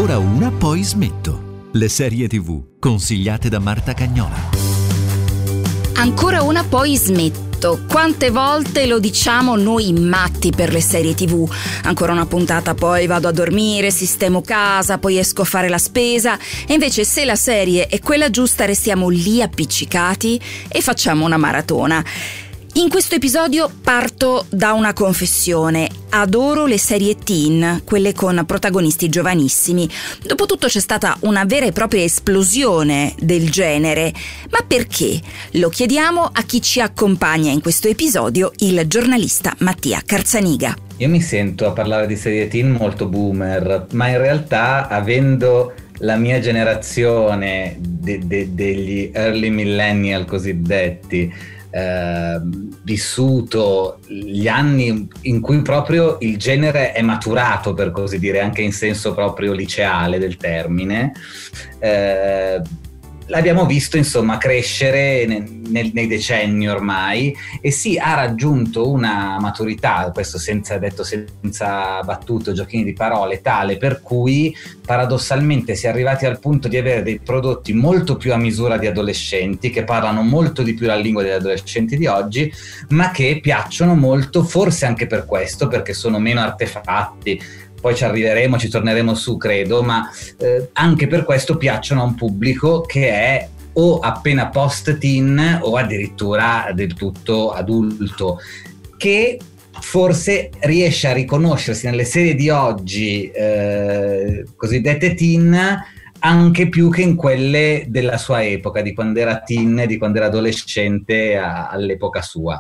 Ancora una, poi smetto. Le serie TV consigliate da Marta Cagnola. Ancora una, poi smetto. Quante volte lo diciamo noi matti per le serie TV? Ancora una puntata, poi vado a dormire, sistemo casa, poi esco a fare la spesa. E invece se la serie è quella giusta restiamo lì appiccicati e facciamo una maratona. In questo episodio parto da una confessione. Adoro le serie teen, quelle con protagonisti giovanissimi. Dopotutto c'è stata una vera e propria esplosione del genere. Ma perché? Lo chiediamo a chi ci accompagna in questo episodio, il giornalista Mattia Carzaniga. Io mi sento a parlare di serie teen molto boomer, ma in realtà, avendo la mia generazione degli early millennial cosiddetti, vissuto gli anni in cui proprio il genere è maturato, per così dire, anche in senso proprio liceale del termine, l'abbiamo visto insomma crescere nei decenni ormai, e sì, ha raggiunto una maturità, questo senza battute o giochini di parole, tale per cui paradossalmente si è arrivati al punto di avere dei prodotti molto più a misura di adolescenti, che parlano molto di più la lingua degli adolescenti di oggi, ma che piacciono molto, forse anche per questo, perché sono meno artefatti. Poi ci arriveremo, ci torneremo su, credo, ma anche per questo piacciono a un pubblico che è o appena post-teen o addirittura del tutto adulto, che forse riesce a riconoscersi nelle serie di oggi cosiddette teen anche più che in quelle della sua epoca, di quando era teen, di quando era adolescente all'epoca sua.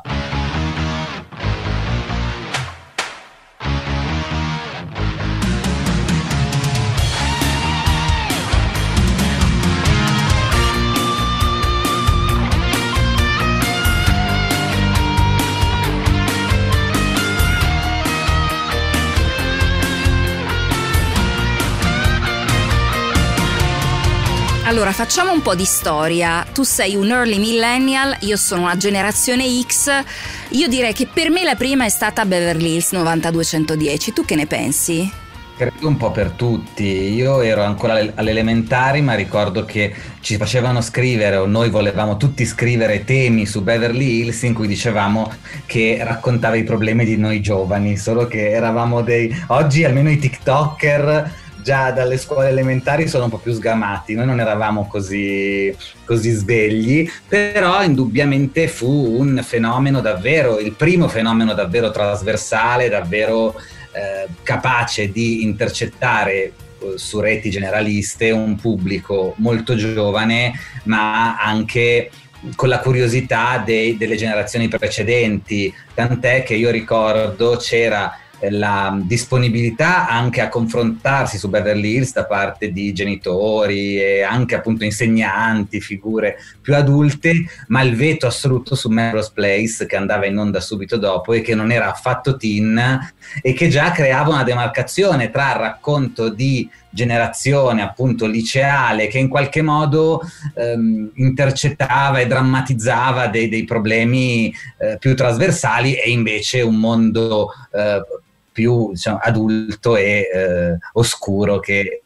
Allora, facciamo un po' di storia. Tu sei un early millennial, io sono una generazione X. Io direi che per me la prima è stata Beverly Hills 90210. Tu che ne pensi? Credo un po' per tutti. Io ero ancora alle elementari, ma ricordo che ci facevano scrivere, o noi volevamo tutti scrivere temi su Beverly Hills in cui dicevamo che raccontava i problemi di noi giovani, solo che eravamo oggi almeno i TikToker già dalle scuole elementari sono un po' più sgamati, noi non eravamo così svegli, però indubbiamente fu un fenomeno davvero, il primo fenomeno davvero trasversale, davvero capace di intercettare su reti generaliste un pubblico molto giovane, ma anche con la curiosità delle generazioni precedenti, tant'è che io ricordo c'era la disponibilità anche a confrontarsi su Beverly Hills da parte di genitori e anche appunto insegnanti, figure più adulte, ma il veto assoluto su Melrose Place, che andava in onda subito dopo e che non era affatto teen e che già creava una demarcazione tra il racconto di generazione appunto liceale, che in qualche modo intercettava e drammatizzava dei problemi più trasversali, e invece un mondo più, diciamo, adulto e oscuro, che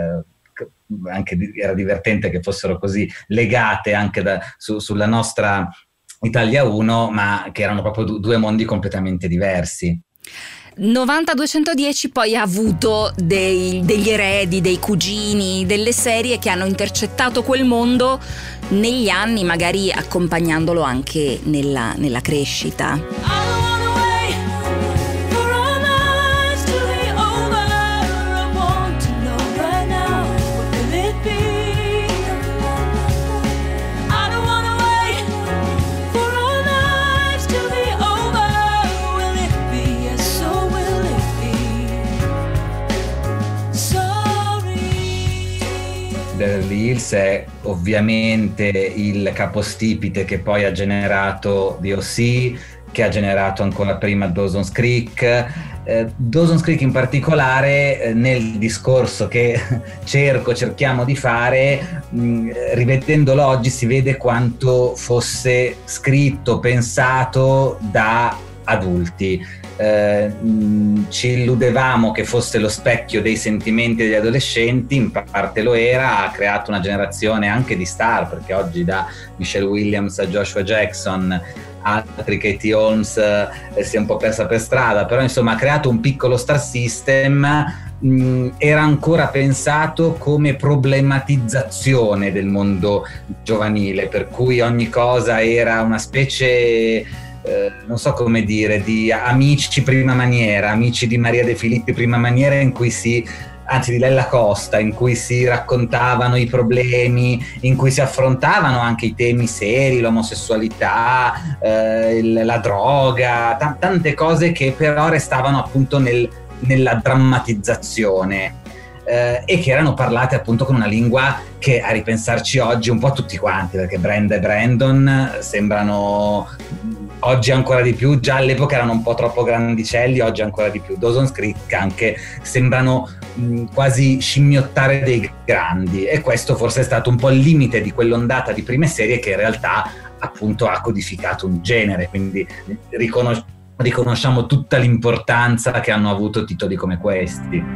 anche era divertente che fossero così legate anche sulla nostra Italia 1, ma che erano proprio due mondi completamente diversi. 90210 poi ha avuto degli eredi, dei cugini, delle serie che hanno intercettato quel mondo negli anni, magari accompagnandolo anche nella crescita. Beverly Hills è ovviamente il capostipite che poi ha generato The O.C., che ha generato ancora prima Dawson's Creek. Dawson's Creek in particolare, nel discorso che cerchiamo di fare, rivedendolo oggi si vede quanto fosse scritto, pensato da adulti. Ci illudevamo che fosse lo specchio dei sentimenti degli adolescenti, in parte lo era, ha creato una generazione anche di star, perché oggi da Michelle Williams a Joshua Jackson, altri Katie Holmes si è un po' persa per strada, però insomma ha creato un piccolo star system. Era ancora pensato come problematizzazione del mondo giovanile, per cui ogni cosa era una specie, non so come dire, di Amici prima maniera, Amici di Maria De Filippi prima maniera, in cui anzi di Lella Costa, in cui si raccontavano i problemi, in cui si affrontavano anche i temi seri, l'omosessualità, la droga, tante cose che però restavano appunto nella drammatizzazione, e che erano parlate appunto con una lingua che, a ripensarci oggi, un po' tutti quanti, perché Brenda e Brandon sembrano, oggi ancora di più, già all'epoca erano un po' troppo grandicelli, oggi ancora di più, Dawson's Creek anche, sembrano quasi scimmiottare dei grandi, e questo forse è stato un po' il limite di quell'ondata di prime serie che in realtà appunto ha codificato un genere, quindi riconosciamo tutta l'importanza che hanno avuto titoli come questi.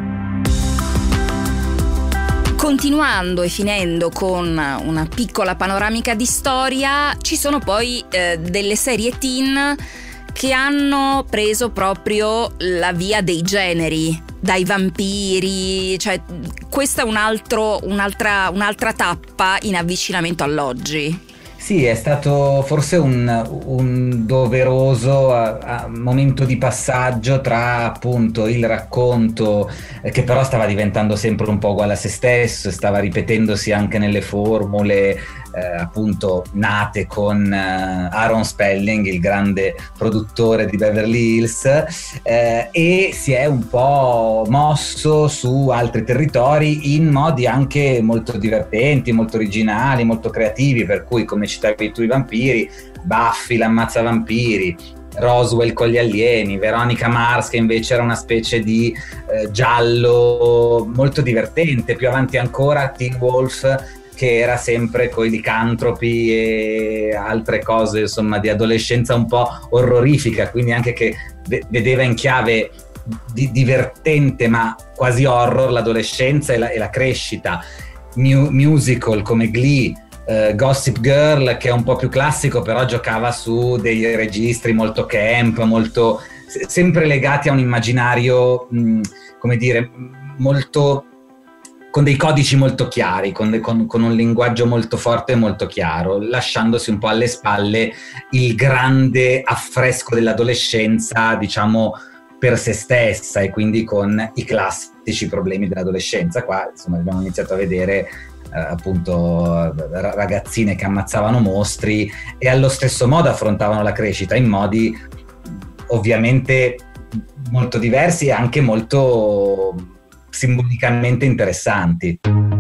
Continuando e finendo con una piccola panoramica di storia, ci sono poi delle serie teen che hanno preso proprio la via dei generi, dai vampiri, cioè questa è un'altra tappa in avvicinamento all'oggi. Sì, è stato forse un doveroso momento di passaggio tra appunto il racconto, che però stava diventando sempre un po' uguale a se stesso, stava ripetendosi anche nelle formule appunto nate con Aaron Spelling, il grande produttore di Beverly Hills, e si è un po' mosso su altri territori in modi anche molto divertenti, molto originali, molto creativi, per cui, come citavi tu, i vampiri, Buffy l'ammazza vampiri, Roswell con gli alieni, Veronica Mars che invece era una specie di giallo molto divertente, più avanti ancora Teen Wolf, che era sempre coi licantropi e altre cose, insomma, di adolescenza un po' orrorifica, quindi anche che vedeva in chiave divertente ma quasi horror l'adolescenza e la crescita. Musical come Glee, Gossip Girl, che è un po' più classico, però giocava su dei registri molto camp, molto sempre legati a un immaginario, come dire, molto, con dei codici molto chiari, con un linguaggio molto forte e molto chiaro, lasciandosi un po' alle spalle il grande affresco dell'adolescenza, diciamo, per se stessa, e quindi con i classici problemi dell'adolescenza. Qua, insomma, abbiamo iniziato a vedere appunto ragazzine che ammazzavano mostri e allo stesso modo affrontavano la crescita in modi ovviamente molto diversi e anche molto simbolicamente interessanti.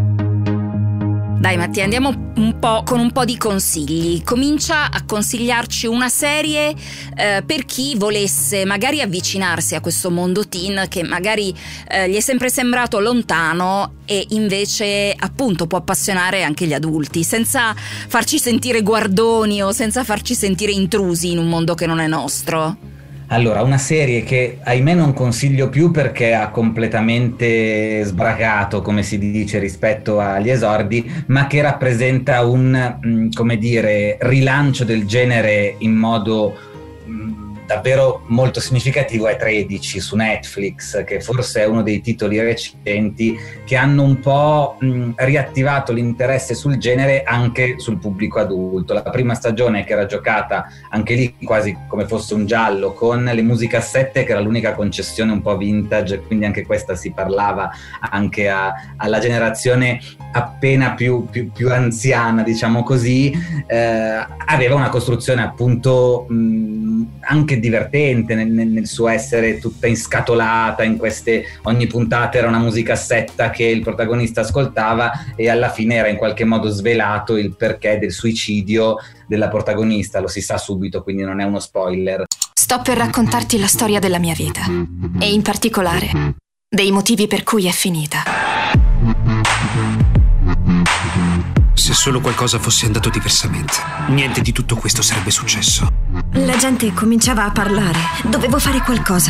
Dai Mattia, andiamo con un po' di consigli. Comincia a consigliarci una serie per chi volesse magari avvicinarsi a questo mondo teen che magari gli è sempre sembrato lontano e invece appunto può appassionare anche gli adulti, senza farci sentire guardoni o senza farci sentire intrusi in un mondo che non è nostro. Allora, una serie che ahimè non consiglio più perché ha completamente sbracato, come si dice, rispetto agli esordi, ma che rappresenta un, come dire, rilancio del genere in modo davvero molto significativo, è 13 su Netflix, che forse è uno dei titoli recenti che hanno un po' riattivato l'interesse sul genere anche sul pubblico adulto. La prima stagione, che era giocata anche lì quasi come fosse un giallo, con le musicassette, che era l'unica concessione un po' vintage, quindi anche questa si parlava anche alla generazione appena più anziana, diciamo così, aveva una costruzione appunto anche divertente nel suo essere tutta inscatolata in queste, ogni puntata era una musicassetta che il protagonista ascoltava e alla fine era in qualche modo svelato il perché del suicidio della protagonista, lo si sa subito, quindi non è uno spoiler. Sto per raccontarti la storia della mia vita e in particolare dei motivi per cui è finita. Se solo qualcosa fosse andato diversamente, niente di tutto questo sarebbe successo. La gente cominciava a parlare. Dovevo fare qualcosa.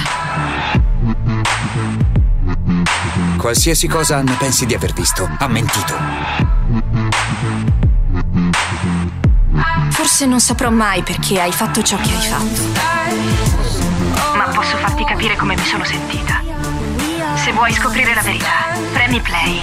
Qualsiasi cosa Anna pensi di aver visto, ha mentito. Forse non saprò mai perché hai fatto ciò che hai fatto. Ma posso farti capire come mi sono sentita. Se vuoi scoprire la verità, premi play.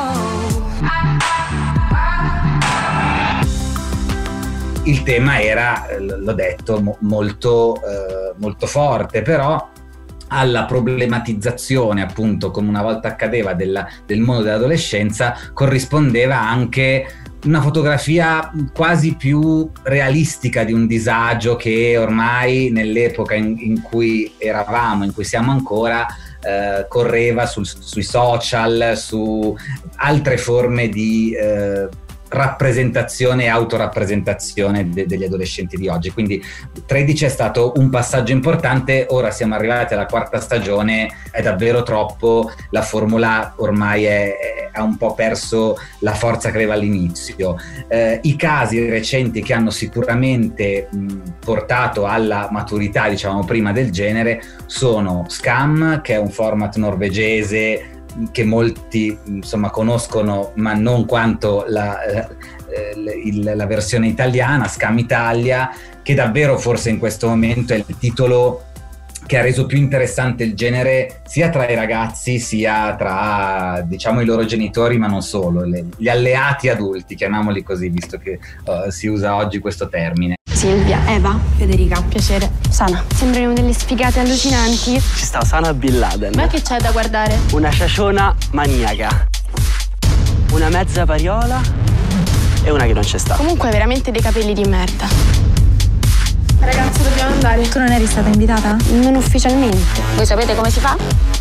Il tema era, l'ho detto, molto forte, però alla problematizzazione, appunto, come una volta accadeva, del mondo dell'adolescenza, corrispondeva anche una fotografia quasi più realistica di un disagio che ormai nell'epoca in cui eravamo, in cui siamo ancora, correva sui social, su altre forme di rappresentazione e autorappresentazione degli adolescenti di oggi. Quindi 13 è stato un passaggio importante, ora siamo arrivati alla 4ª stagione, è davvero troppo, la formula ormai ha un po' perso la forza che aveva all'inizio. I casi recenti che hanno sicuramente portato alla maturità, diciamo prima, del genere sono Skam, che è un format norvegese che molti insomma conoscono, ma non quanto la versione italiana, Skam Italia, che davvero forse in questo momento è il titolo che ha reso più interessante il genere sia tra i ragazzi sia tra, diciamo, i loro genitori, ma non solo, gli alleati adulti, chiamiamoli così, visto che si usa oggi questo termine. Silvia, Eva, Federica, piacere. Sana. Sembrano delle sfigate allucinanti. Ci sta Osama Bin Laden. Ma che c'è da guardare? Una ciaciona maniaca. Una mezza variola e una che non c'è sta. Comunque hai veramente dei capelli di merda. Ragazzi, dobbiamo andare. Tu non eri stata invitata? Non ufficialmente. Voi sapete come si fa?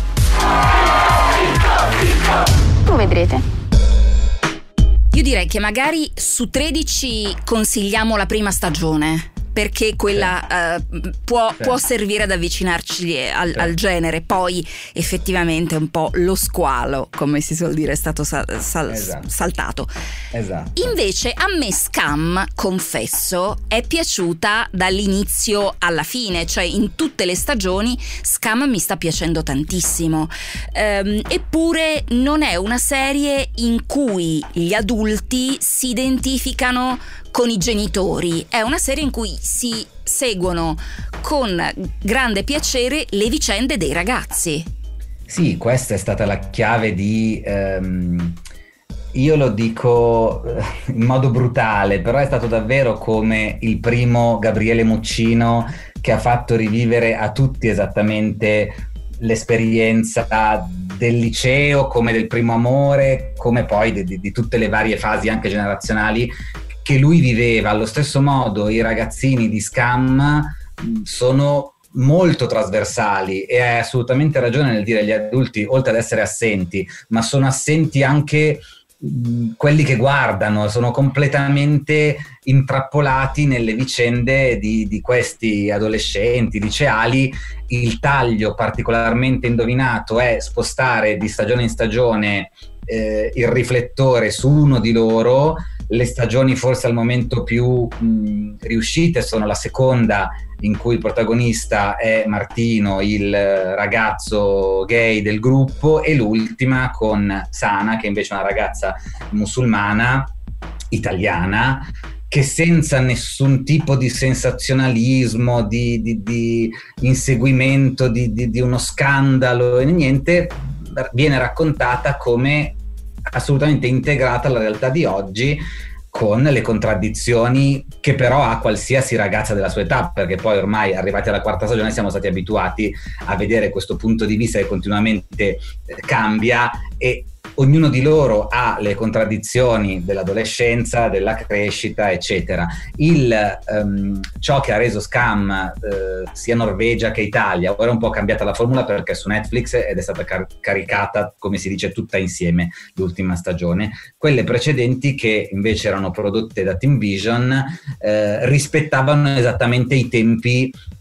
Lo vedrete. Io direi che magari su 13 consigliamo la prima stagione, perché quella può servire ad avvicinarci al genere. Poi effettivamente un po' lo squalo, come si suol dire, è stato saltato. Esatto. Invece a me Skam, confesso, è piaciuta dall'inizio alla fine, cioè in tutte le stagioni Skam mi sta piacendo tantissimo. Eppure non è una serie in cui gli adulti si identificano con i genitori, è una serie in cui si seguono con grande piacere le vicende dei ragazzi. Sì, questa è stata la chiave di... io lo dico in modo brutale, però è stato davvero come il primo Gabriele Muccino, che ha fatto rivivere a tutti esattamente l'esperienza del liceo, come del primo amore, come poi di tutte le varie fasi anche generazionali che lui viveva. Allo stesso modo i ragazzini di Skam sono molto trasversali, e hai assolutamente ragione nel dire gli adulti, oltre ad essere assenti, ma sono assenti anche quelli che guardano, sono completamente intrappolati nelle vicende di questi adolescenti liceali. Il taglio particolarmente indovinato è spostare di stagione in stagione il riflettore su uno di loro. Le stagioni forse al momento più riuscite sono la seconda, in cui il protagonista è Martino, il ragazzo gay del gruppo, e l'ultima con Sana, che invece è una ragazza musulmana italiana, che senza nessun tipo di sensazionalismo, di inseguimento di uno scandalo e niente, viene raccontata come assolutamente integrata alla realtà di oggi, con le contraddizioni che però ha qualsiasi ragazza della sua età, perché poi ormai arrivati alla 4ª stagione siamo stati abituati a vedere questo punto di vista che continuamente cambia, e ognuno di loro ha le contraddizioni dell'adolescenza, della crescita, eccetera. Ciò che ha reso Skam sia Norvegia che Italia, ora è un po' cambiata la formula perché è su Netflix ed è stata caricata, come si dice, tutta insieme l'ultima stagione. Quelle precedenti, che invece erano prodotte da Team Vision, rispettavano esattamente i tempi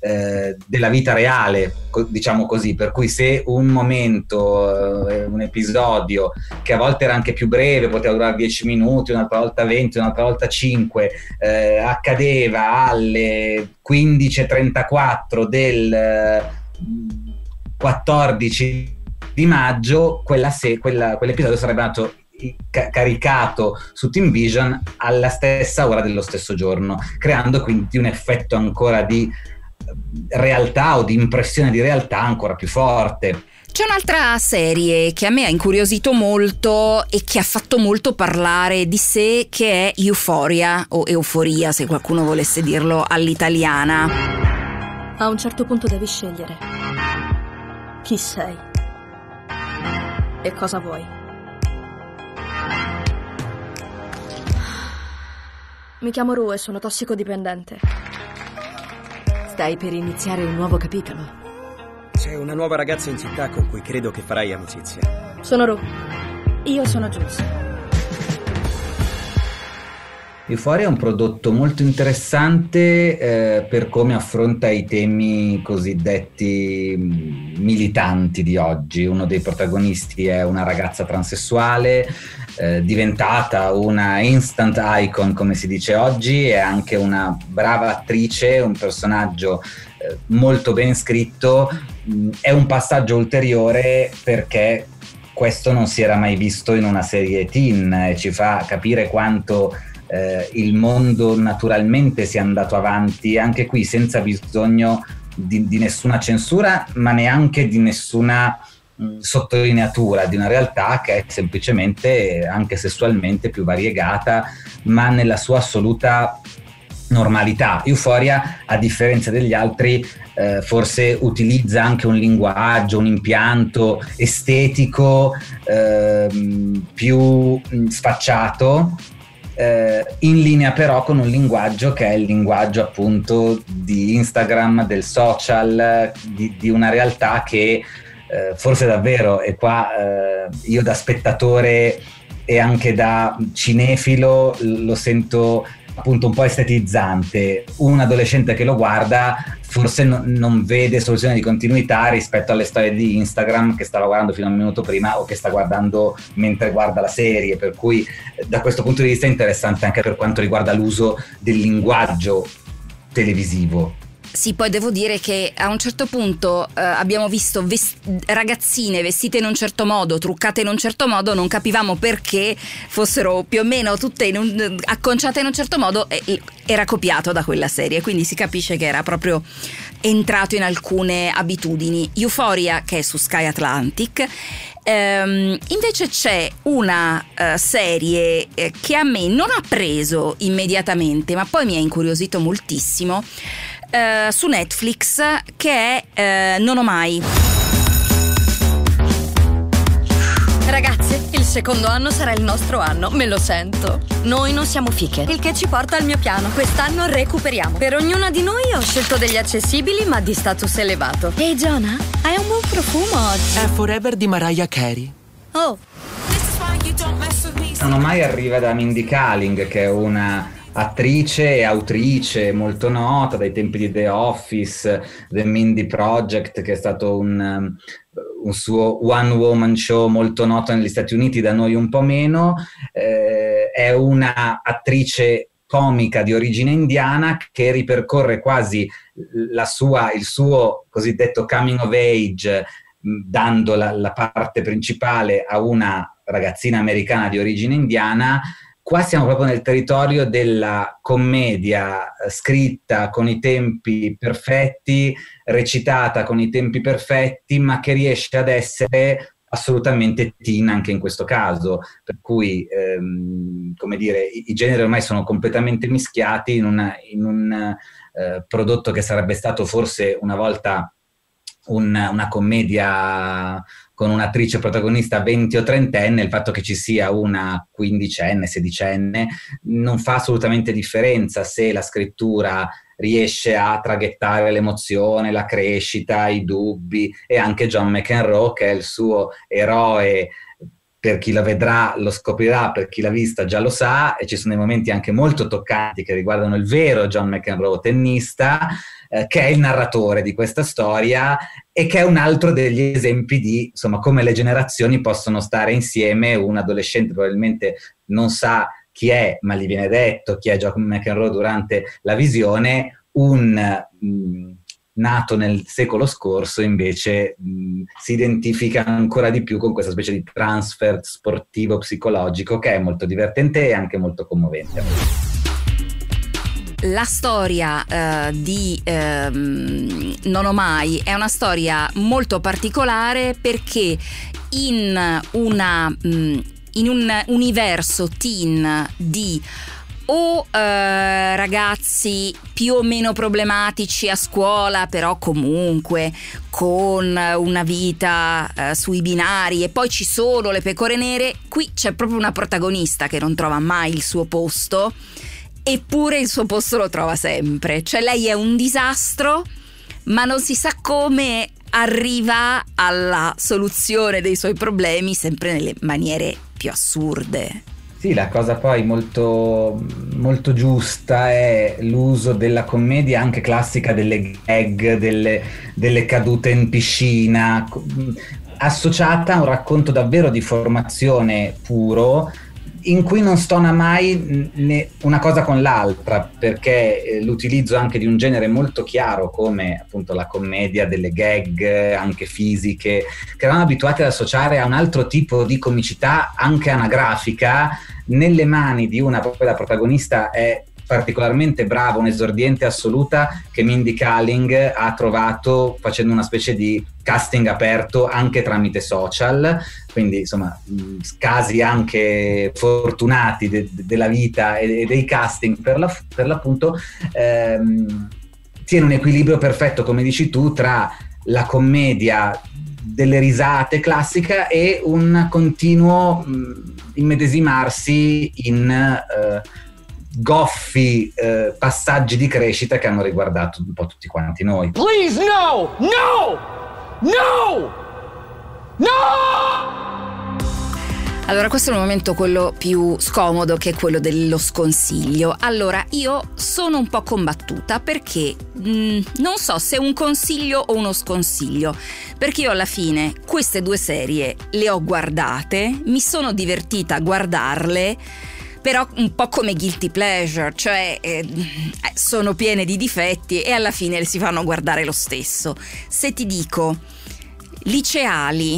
della vita reale, diciamo così, per cui se un momento, un episodio che a volte era anche più breve, poteva durare 10 minuti, un'altra volta 20, un'altra volta 5, accadeva alle 15:34 del 14 di maggio, quell'episodio sarebbe andato caricato su Team Vision alla stessa ora dello stesso giorno, creando quindi un effetto ancora di realtà o di impressione di realtà ancora più forte. C'è un'altra serie che a me ha incuriosito molto e che ha fatto molto parlare di sé, che è Euphoria, o Euforia se qualcuno volesse dirlo all'italiana. A un certo punto devi scegliere chi sei e cosa vuoi. Mi chiamo Ru e sono tossicodipendente. Stai per iniziare un nuovo capitolo. C'è una nuova ragazza in città con cui credo che farai amicizia. Sono Ru. Io sono Jules. Euphoria è un prodotto molto interessante per come affronta i temi cosiddetti militanti di oggi. Uno dei protagonisti è una ragazza transessuale, diventata una instant icon, come si dice oggi, è anche una brava attrice, un personaggio molto ben scritto. È un passaggio ulteriore perché questo non si era mai visto in una serie teen e ci fa capire quanto il mondo naturalmente sia andato avanti anche qui senza bisogno di nessuna censura, ma neanche di nessuna sottolineatura di una realtà che è semplicemente, anche sessualmente, più variegata, ma nella sua assoluta normalità. Euphoria, a differenza degli altri, forse utilizza anche un linguaggio, un impianto estetico più sfacciato, in linea però con un linguaggio che è il linguaggio appunto di Instagram, del social, di una realtà che forse davvero, e qua io da spettatore e anche da cinefilo lo sento appunto un po' estetizzante. Un adolescente che lo guarda forse non vede soluzione di continuità rispetto alle storie di Instagram che stava guardando fino a un minuto prima o che sta guardando mentre guarda la serie, per cui da questo punto di vista è interessante anche per quanto riguarda l'uso del linguaggio televisivo. Sì, poi devo dire che a un certo punto abbiamo visto ragazzine vestite in un certo modo, truccate in un certo modo, non capivamo perché fossero più o meno tutte acconciate in un certo modo, e era copiato da quella serie, quindi si capisce che era proprio entrato in alcune abitudini. Euphoria, che è su Sky Atlantic. Invece c'è una serie che a me non ha preso immediatamente, ma poi mi ha incuriosito moltissimo, su Netflix, che è Non ho mai. Ragazze, il secondo anno sarà il nostro anno, me lo sento. Noi non siamo fiche, il che ci porta al mio piano. Quest'anno recuperiamo. Per ognuna di noi ho scelto degli accessibili ma di status elevato. Ehi Jonah, hai un buon profumo oggi. È Forever di Mariah Carey. Oh. Non ho mai arriva da Mindy Kaling, che è una attrice e autrice molto nota dai tempi di The Office, The Mindy Project, che è stato un suo one woman show molto noto negli Stati Uniti, da noi un po' meno. È una attrice comica di origine indiana che ripercorre quasi il suo cosiddetto coming of age, dando la parte principale a una ragazzina americana di origine indiana. Qua siamo proprio nel territorio della commedia scritta con i tempi perfetti, recitata con i tempi perfetti, ma che riesce ad essere assolutamente teen anche in questo caso, per cui come dire, i generi ormai sono completamente mischiati in un prodotto che sarebbe stato forse una volta una commedia con un'attrice protagonista 20 o 30enne. Il fatto che ci sia una 15enne, 16enne non fa assolutamente differenza se la scrittura riesce a traghettare l'emozione, la crescita, i dubbi. E anche John McEnroe, che è il suo eroe, per chi la vedrà lo scoprirà, per chi l'ha vista già lo sa, e ci sono dei momenti anche molto toccanti che riguardano il vero John McEnroe tennista. che è il narratore di questa storia e che è un altro degli esempi di, insomma, come le generazioni possono stare insieme. Un adolescente probabilmente non sa chi è, ma gli viene detto chi è John McEnroe durante la visione. Nato nel secolo scorso invece si identifica ancora di più con questa specie di transfer sportivo psicologico che è molto divertente e anche molto commovente. La storia di Non ho mai è una storia molto particolare perché in un universo teen di ragazzi più o meno problematici a scuola, però comunque con una vita sui binari, e poi ci sono le pecore nere, qui c'è proprio una protagonista che non trova mai il suo posto, eppure il suo posto lo trova sempre. Cioè lei è un disastro, ma non si sa come arriva alla soluzione dei suoi problemi, sempre nelle maniere più assurde. Sì, la cosa poi molto, molto giusta è l'uso della commedia anche classica, delle gag, delle cadute in piscina, associata a un racconto davvero di formazione puro, in cui non stona mai una cosa con l'altra, perché l'utilizzo anche di un genere molto chiaro come appunto la commedia, delle gag anche fisiche, che eravamo abituati ad associare a un altro tipo di comicità anche anagrafica, nelle mani di una, poi la protagonista è particolarmente brava, un'esordiente assoluta che Mindy Kaling ha trovato facendo una specie di casting aperto anche tramite social, quindi insomma casi anche fortunati della vita e dei casting per l'appunto. Tiene un equilibrio perfetto, come dici tu, tra la commedia delle risate classica e un continuo immedesimarsi in goffi passaggi di crescita che hanno riguardato un po' tutti quanti noi. Please, no! No! No! No! Allora, questo è il momento quello più scomodo, che è quello dello sconsiglio. Allora, io sono un po' combattuta perché non so se è un consiglio o uno sconsiglio, perché io alla fine queste due serie le ho guardate, mi sono divertita a guardarle, però un po' come guilty pleasure, cioè sono piene di difetti e alla fine le si fanno guardare lo stesso. Se ti dico liceali,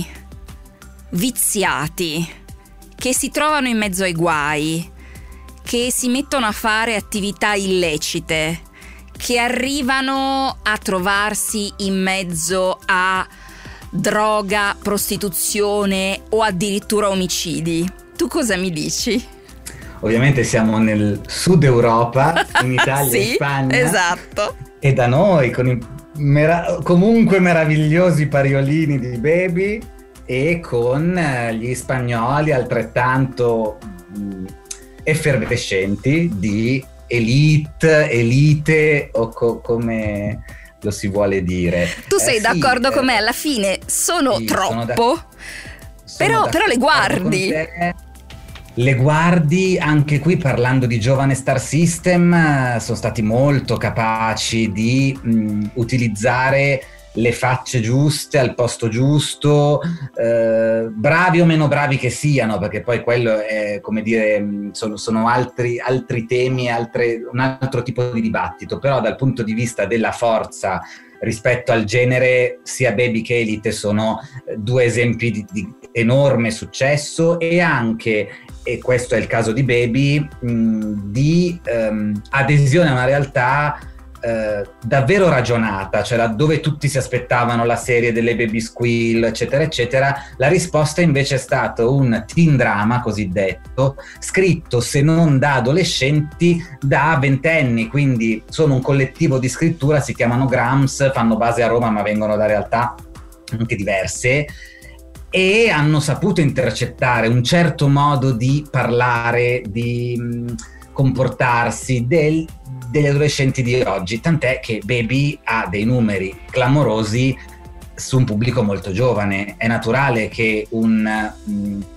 viziati, che si trovano in mezzo ai guai, che si mettono a fare attività illecite, che arrivano a trovarsi in mezzo a droga, prostituzione o addirittura omicidi, tu cosa mi dici? Ovviamente siamo nel sud Europa, in Italia sì, e Spagna. Esatto. E da noi con i comunque meravigliosi pariolini di Baby e con gli spagnoli altrettanto effervescenti di elite o come lo si vuole dire. Tu sei d'accordo con me? Alla fine sono troppo, però le guardi. Le guardi, anche qui parlando di giovane Star System, sono stati molto capaci di utilizzare le facce giuste al posto giusto, bravi o meno bravi che siano, perché poi quello è, come dire, sono altri temi, un altro tipo di dibattito, però dal punto di vista della forza rispetto al genere, sia Baby che Elite sono due esempi di enorme successo e anche, e questo è il caso di Baby, di adesione a una realtà davvero ragionata, cioè laddove tutti si aspettavano la serie delle baby squill eccetera eccetera, la risposta invece è stato un teen drama cosiddetto, scritto se non da adolescenti da ventenni, quindi sono un collettivo di scrittura, si chiamano Grams, fanno base a Roma ma vengono da realtà anche diverse e hanno saputo intercettare un certo modo di parlare, di comportarsi degli adolescenti di oggi, tant'è che Baby ha dei numeri clamorosi su un pubblico molto giovane. È naturale che un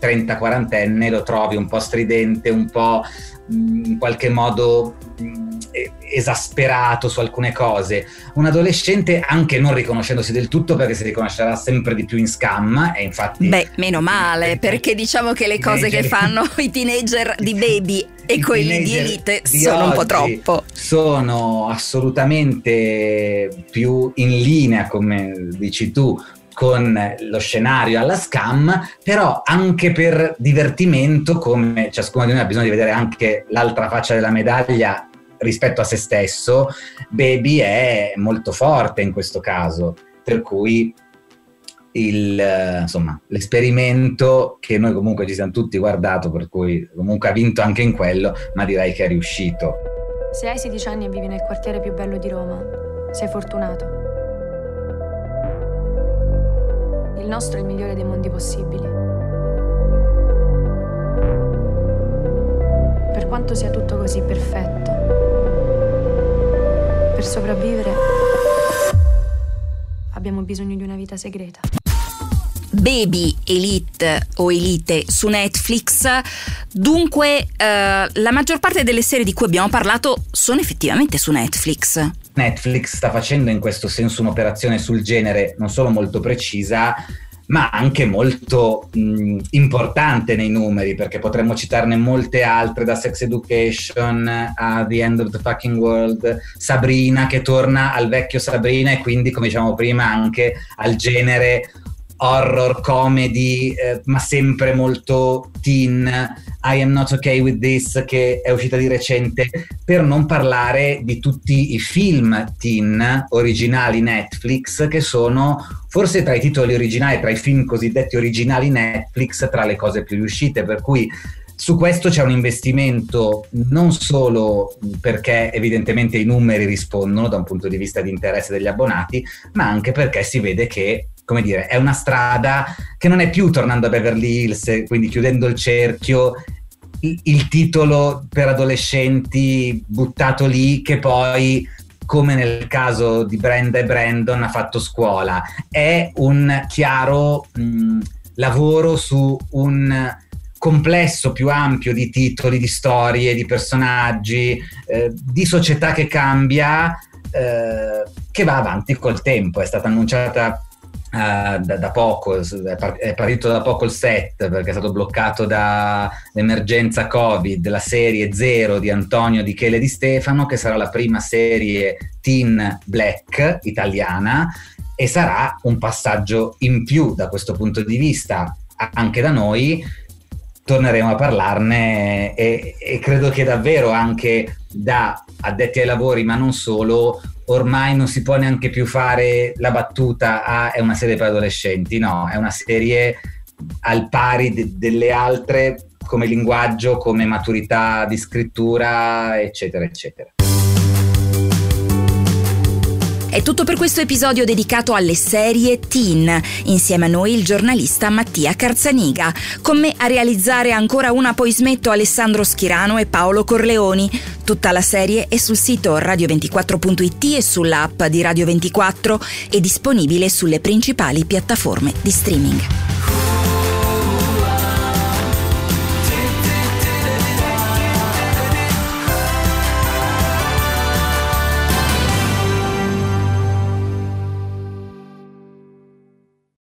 30-40enne lo trovi un po' stridente, un po' in qualche modo esasperato su alcune cose. Un adolescente, anche non riconoscendosi del tutto, perché si riconoscerà sempre di più in Scam, e infatti... Beh, meno male, perché diciamo che le cose che fanno i teenager di Baby e quelli di Elite sono un po' troppo. Sono assolutamente più in linea, come dici tu, con lo scenario alla Scam, però anche per divertimento, come ciascuno di noi ha bisogno di vedere anche l'altra faccia della medaglia rispetto a se stesso. Baby è molto forte in questo caso, per cui l'esperimento che noi comunque ci siamo tutti guardato, per cui comunque ha vinto anche in quello, ma direi che è riuscito. Se hai 16 anni e vivi nel quartiere più bello di Roma, sei fortunato. Il nostro è il migliore dei mondi possibili. Per quanto sia tutto così perfetto, per sopravvivere abbiamo bisogno di una vita segreta. Baby, Elite o Elite su Netflix. Dunque la maggior parte delle serie di cui abbiamo parlato sono effettivamente su Netflix. Netflix sta facendo in questo senso un'operazione sul genere non solo molto precisa, ma anche molto importante nei numeri, perché potremmo citarne molte altre, da Sex Education a The End of the Fucking World, Sabrina, che torna al vecchio Sabrina, e quindi, come dicevamo prima, anche al genere horror, comedy, ma sempre molto teen. I Am Not Okay With This, che è uscita di recente, per non parlare di tutti i film teen originali Netflix, che sono forse tra i titoli originali, tra i film cosiddetti originali Netflix, tra le cose più riuscite, per cui su questo c'è un investimento non solo perché evidentemente i numeri rispondono da un punto di vista di interesse degli abbonati, ma anche perché si vede che, come dire, è una strada che non è più Tornando a Beverly Hills, quindi chiudendo il cerchio, il titolo per adolescenti buttato lì, che poi, come nel caso di Brenda e Brandon, ha fatto scuola. È un chiaro lavoro su un complesso più ampio di titoli, di storie, di personaggi, di società che cambia, che va avanti col tempo. È stata annunciata da poco, è partito da poco il set, perché è stato bloccato dall'emergenza Covid, la serie Zero di Antonio Di Chele Di Stefano, che sarà la prima serie teen black italiana, e sarà un passaggio in più da questo punto di vista anche da noi. Torneremo a parlarne e credo che davvero anche da addetti ai lavori, ma non solo, ormai non si può neanche più fare la battuta è una serie per adolescenti. No, è una serie al pari delle altre, come linguaggio, come maturità di scrittura, eccetera eccetera. È tutto per questo episodio dedicato alle serie teen. Insieme a noi il giornalista Mattia Carzaniga. Con me a realizzare Ancora una poi smetto Alessandro Schirano e Paolo Corleoni. Tutta la serie è sul sito radio24.it e sull'app di Radio 24, e disponibile sulle principali piattaforme di streaming.